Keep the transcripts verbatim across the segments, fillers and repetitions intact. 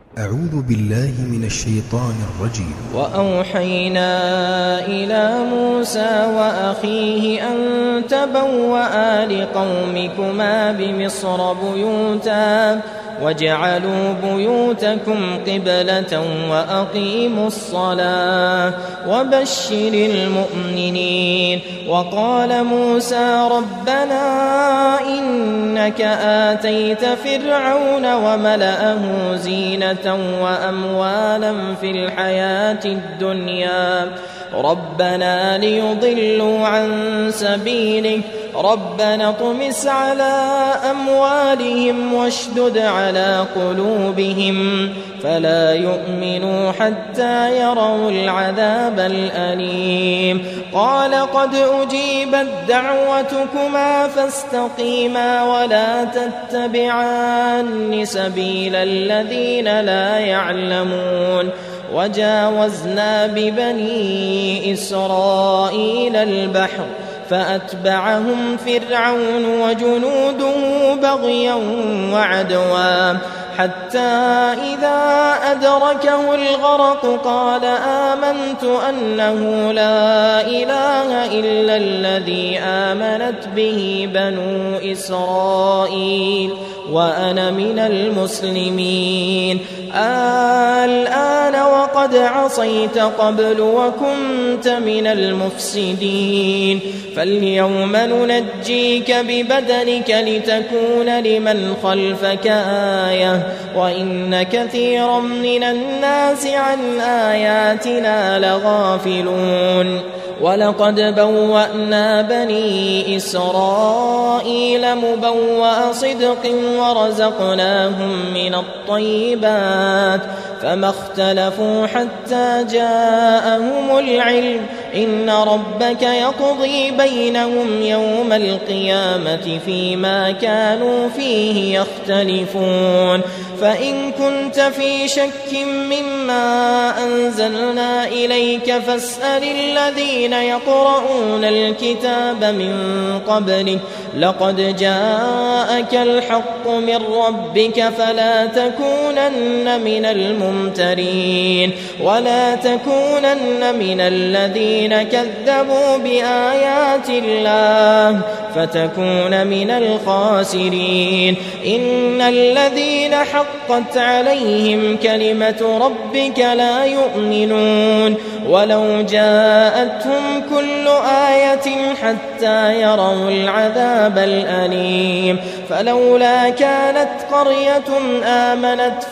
أعوذ بالله من الشيطان الرجيم. وأوحينا إلى موسى وأخيه أن تبوأ لقومكما بمصر بيوتا واجعلوا بيوتكم قبلة وأقيموا الصلاة وبشر المؤمنين. وقال موسى ربنا إنك آتيت فرعون وملأه زينة وأموالا في الحياة الدنيا ربنا ليضلوا عن سبيلك ربنا اطمس على أموالهم واشدد على قلوبهم فلا يؤمنوا حتى يروا العذاب الأليم. قال قد أجيبت دعوتكما فاستقيما ولا تتبعان سبيل الذين لا يعلمون. وجاوزنا ببني إسرائيل البحر فأتبعهم فرعون وجنوده بغيا وعدوا حتى إذا أدركه الغرق قال آمنت أنه لا إله إلا الذي آمنت به بنو إسرائيل وأنا من المسلمين. الآن وقد عصيت قبل وكنت من المفسدين فاليوم ننجيك ببدنك لتكون لمن خلفك آية وإن كثيرا من الناس عن آياتنا لغافلون. ولقد بوأنا بني إسرائيل مبوأ صدق ورزقناهم من الطيبات فما اختلفوا حتى جاءهم العلم إن ربك يقضي بينهم يوم القيامة فيما كانوا فيه يختلفون. فإن كنت في شك مما أنزلنا إليك فاسأل الذين يقرؤون الكتاب من قبلك لقد جاءك الحق من ربك فلا تكونن من الممترين ولا تكونن من الذين كذبوا بآيات الله فتكون من الخاسرين. إن الذين حقت عليهم كلمة ربك لا يؤمنون ولو جاءتهم كل آية حتى يروا العذاب الأليم. فلولا كانت قرية آمنت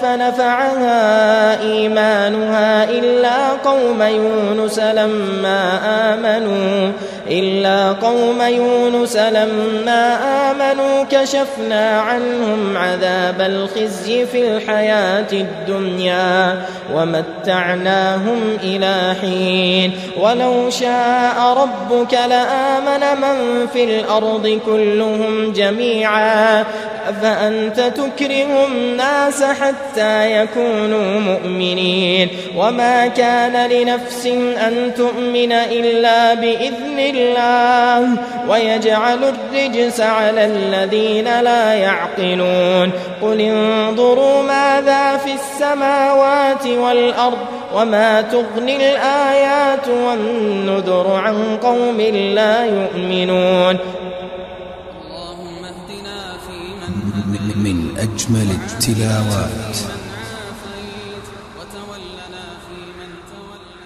فنفعها إيمانها إلا قوم يونس لما آمنوا إلا قوم يونس لما آمنوا كشفنا عنهم عذاب الخزي في الحياة الدنيا ومتعناهم إلى حين. ولو شاء ربك لآمن من في الأرض كلهم جميعا فأنت تكره الناس حتى يكونوا مؤمنين وما كان لنفس أن تؤمن إلا بإذن الله ويجعل الرجس على الذين لا يعقلون. قل انظروا ماذا في السماوات والأرض وما تغني الآيات والنذر عن قوم لا يؤمنون. من أجمل التلاوات